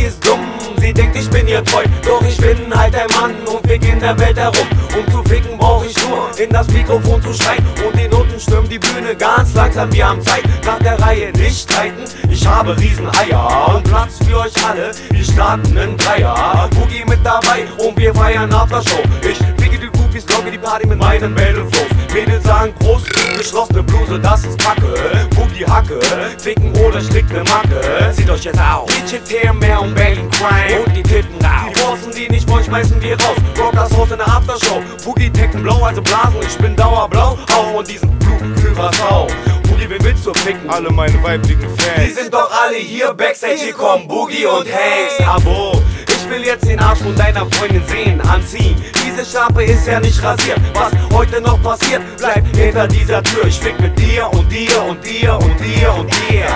ist dumm, sie denkt ich bin ihr treu. Doch ich bin halt der Mann und fick in der Welt herum. Um zu ficken brauch ich nur in das Mikrofon zu schreien. Und die Noten stürmen die Bühne ganz langsam, wir haben Zeit. Nach der Reihe nicht streiten, ich habe Rieseneier und Platz für euch alle, wir starten in Dreier. Boogie mit dabei und wir feiern Aftershow. Ich ficke die Groupies, logge die Party mit meinen Battleflows. Mädels sagen Prost, geschlossene Bluse, das ist Kacke. Boogie Hacke, ficken oder schlägt ne Macke. Seht euch jetzt auf, die Chicks her, mehr um Berlin Crime und die Titten raus. Die Bossen, die nicht wollen, schmeißen wir raus. Rock das Haus in der Aftershow. Boogie Tekken blau, also blasen, ich bin dauerblau. Auch von diesem Blue-Kühlwasser. Boogie, wen willst du ficken? Alle meine weiblichen Fans. Die sind doch alle hier Backstage, hier kommen Boogie und Hex. Abo, ich will jetzt den Arsch von deiner Freundin sehen, anziehen. Diese Schrappe ist ja nicht rasiert. Was heute noch passiert, bleibt hinter dieser Tür. Ich fick mit dir und dir und dir und dir und dir.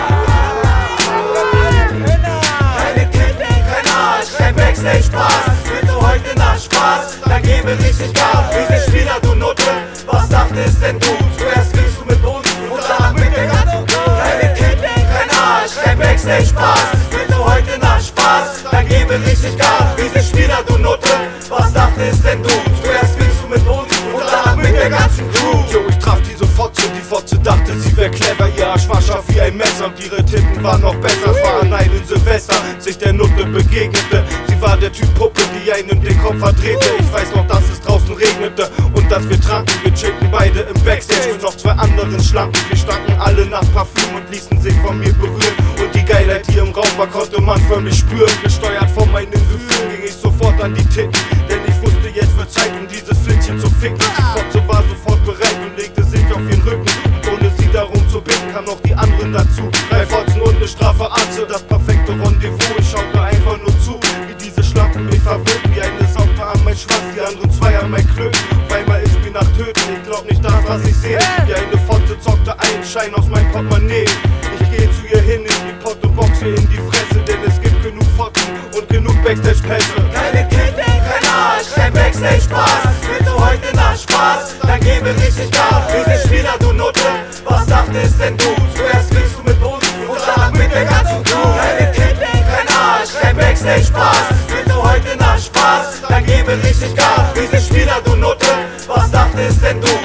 Keine Titten, kein Arsch, kein Backstage-Spaß. Willst du heute Nacht Spaß? Dann gebe richtig Gas. Wie sich wieder, du Nutte, was dachtest denn du? Zuerst willst du mit uns und danach mit der ganzen Crew. Keine Titten, kein Arsch, kein Backstage-Spaß. Willst du heute Nacht Spaß? Dann gebe richtig Gas. Wie sich wieder, du Nutte, was dachtest denn du? Zuerst willst du mit uns und danach mit der ganzen Crew. Jo, ich traf diese Fotze, die Fotze dachte, sie wär clever. Ihr Arsch war scharf wie ein Messer und ihre Titten waren noch besser. Es war an einem Silvester, sich der Nutte begegnete. Sie war der Typ Puppe, die einen den Kopf verdrehte. Ich weiß noch, dass es draußen regnete und dass wir tranken. Wir chillten beide im Backstage mit noch zwei anderen Schlanken. Wir stanken alle nach Parfüm und ließen sich von mir berühren. Und die Geilheit, die im Raum war, konnte man förmlich spüren. Gesteuert von meinen Gefühlen ging ich sofort an die Titten, denn ich wusste, jetzt wird Zeit, um dieses Flittchen zu ficken. Die Fotze war sofort bereit und legte sich auf ihren Rücken. Und ohne sie darum zu bitten, kamen noch die anderen dazu. 3 Fotzen und eine Strafe Arze, das perfekte Rendezvous. Ich schaute einfach nur zu, wie diese Schlampen mich verwirrten. Die eine saugte an mein Schwanz, die anderen 2 an mein Klöten. Auf einmal ist mir nach Töten, ich glaub nicht das, was ich sehe. Die eine Fotze zockte einen Schein aus meinem Portemonnaie. Ich gehe zu ihr hin in die Pott und boxe in die Fresse, denn es gibt genug Fotzen und genug Backstage-Pässe. Keine Titten, kein Arsch, kein Backstage-Spaß. Willst du heute Nacht Spaß? Dann gebe richtig Gas. Wie sich wieder, du Nutte, was dachtest denn du? Zuerst willst du mit uns und danach mit der ganzen Crew. Keine Titten, kein Arsch, kein Backstage-Spaß. Willst du heute Nacht Spaß? Dann gebe richtig Gas. Wie sich wieder, du Nutte, was dachtest denn du?